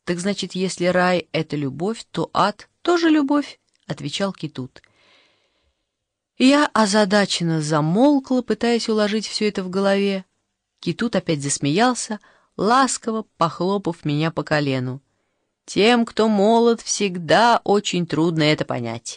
«Так значит, если рай — это любовь, то ад тоже любовь», — отвечал Кетут. Я озадаченно замолкла, пытаясь уложить все это в голове. Кетут опять засмеялся, ласково похлопав меня по колену. «Тем, кто молод, всегда очень трудно это понять».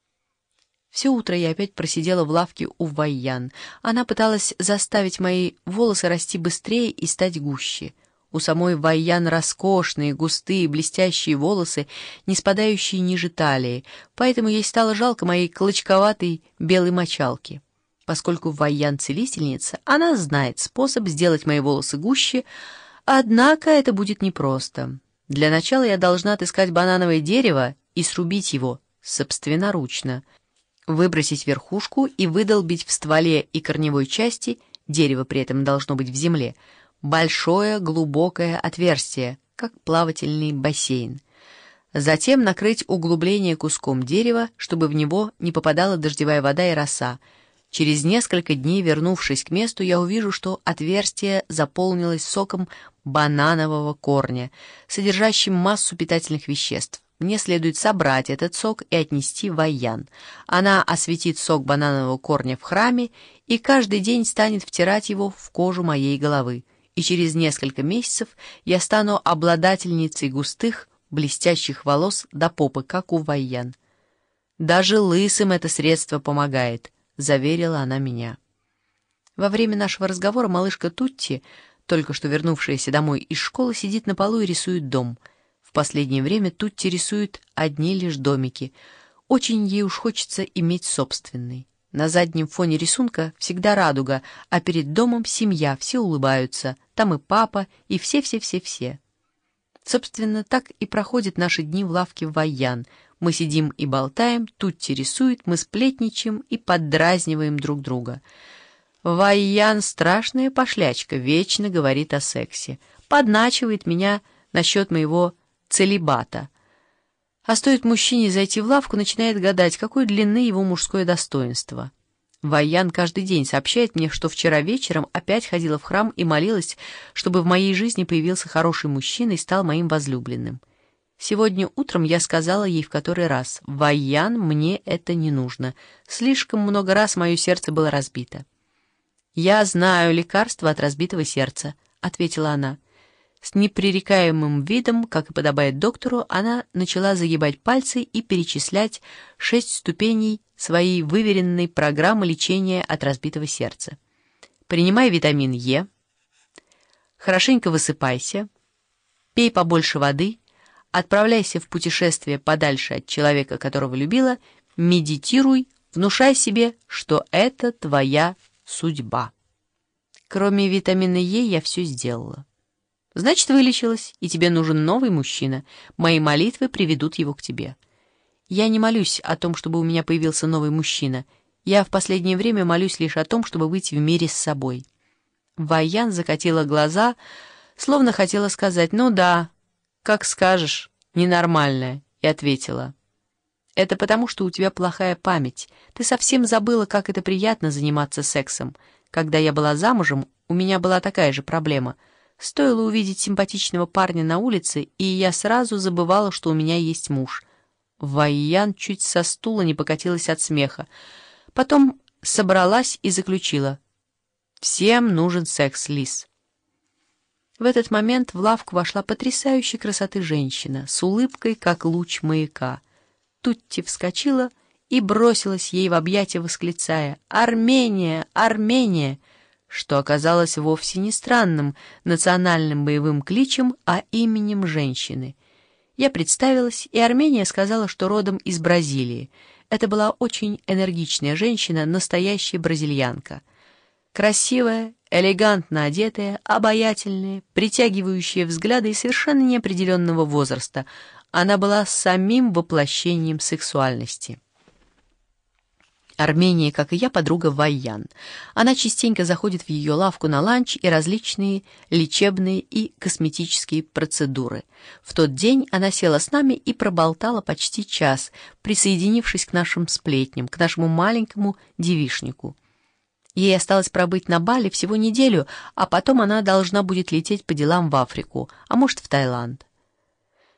Все утро я опять просидела в лавке у Вайян. Она пыталась заставить мои волосы расти быстрее и стать гуще. У самой Вайян роскошные, густые, блестящие волосы, не спадающие ниже талии, поэтому ей стало жалко моей клочковатой белой мочалки. Поскольку Вайян целительница, она знает способ сделать мои волосы гуще, однако это будет непросто. Для начала я должна отыскать банановое дерево и срубить его собственноручно, выбросить верхушку и выдолбить в стволе и корневой части, дерево при этом должно быть в земле, большое глубокое отверстие, как плавательный бассейн. Затем накрыть углубление куском дерева, чтобы в него не попадала дождевая вода и роса. Через несколько дней, вернувшись к месту, я увижу, что отверстие заполнилось соком бананового корня, содержащим массу питательных веществ. Мне следует собрать этот сок и отнести в Вайян. Она осветит сок бананового корня в храме и каждый день станет втирать его в кожу моей головы. И через несколько месяцев я стану обладательницей густых, блестящих волос до попы, как у Вайян. «Даже лысым это средство помогает», — заверила она меня. Во время нашего разговора малышка Тутти, только что вернувшаяся домой из школы, сидит на полу и рисует дом. В последнее время Тутти рисует одни лишь домики. Очень ей уж хочется иметь собственный. На заднем фоне рисунка всегда радуга, а перед домом семья, все улыбаются. Там и папа, и все-все-все-все. Собственно, так и проходят наши дни в лавке в Вайян. Мы сидим и болтаем, Тутти рисует, мы сплетничаем и поддразниваем друг друга. Вайян — страшная пошлячка, вечно говорит о сексе. Подначивает меня насчет моего целибата. А стоит мужчине зайти в лавку, начинает гадать, какой длины его мужское достоинство. Вайян каждый день сообщает мне, что вчера вечером опять ходила в храм и молилась, чтобы в моей жизни появился хороший мужчина и стал моим возлюбленным. Сегодня утром я сказала ей в который раз: «Вайян, мне это не нужно. Слишком много раз мое сердце было разбито». «Я знаю лекарство от разбитого сердца», — ответила она. С непререкаемым видом, как и подобает доктору, она начала загибать пальцы и перечислять 6 ступеней своей выверенной программы лечения от разбитого сердца. Принимай витамин Е, хорошенько высыпайся, пей побольше воды, отправляйся в путешествие подальше от человека, которого любила, медитируй, внушай себе, что это твоя судьба. Кроме витамина Е я все сделала. Значит, вылечилась, и тебе нужен новый мужчина. Мои молитвы приведут его к тебе. Я не молюсь о том, чтобы у меня появился новый мужчина. Я в последнее время молюсь лишь о том, чтобы быть в мире с собой». Вайян закатила глаза, словно хотела сказать: «Ну да, как скажешь, ненормальная», и ответила: «Это потому, что у тебя плохая память. Ты совсем забыла, как это приятно заниматься сексом. Когда я была замужем, у меня была такая же проблема. Стоило увидеть симпатичного парня на улице, и я сразу забывала, что у меня есть муж». Вайян чуть со стула не покатилась от смеха. Потом собралась и заключила: «Всем нужен секс, Лиз». В этот момент в лавку вошла потрясающей красоты женщина с улыбкой, как луч маяка. Тутти вскочила и бросилась ей в объятия, восклицая: «Армения! Армения!», что оказалось вовсе не странным национальным боевым кличем, а именем женщины. Я представилась, и Армения сказала, что родом из Бразилии. Это была очень энергичная женщина, настоящая бразильянка. Красивая, элегантно одетая, обаятельная, притягивающая взгляды и совершенно неопределенного возраста. Она была самим воплощением сексуальности. Армения, как и я, подруга Вайян. Она частенько заходит в ее лавку на ланч и различные лечебные и косметические процедуры. В тот день она села с нами и проболтала почти час, присоединившись к нашим сплетням, к нашему маленькому девичнику. Ей осталось пробыть на Бали всего неделю, а потом она должна будет лететь по делам в Африку, а может, в Таиланд.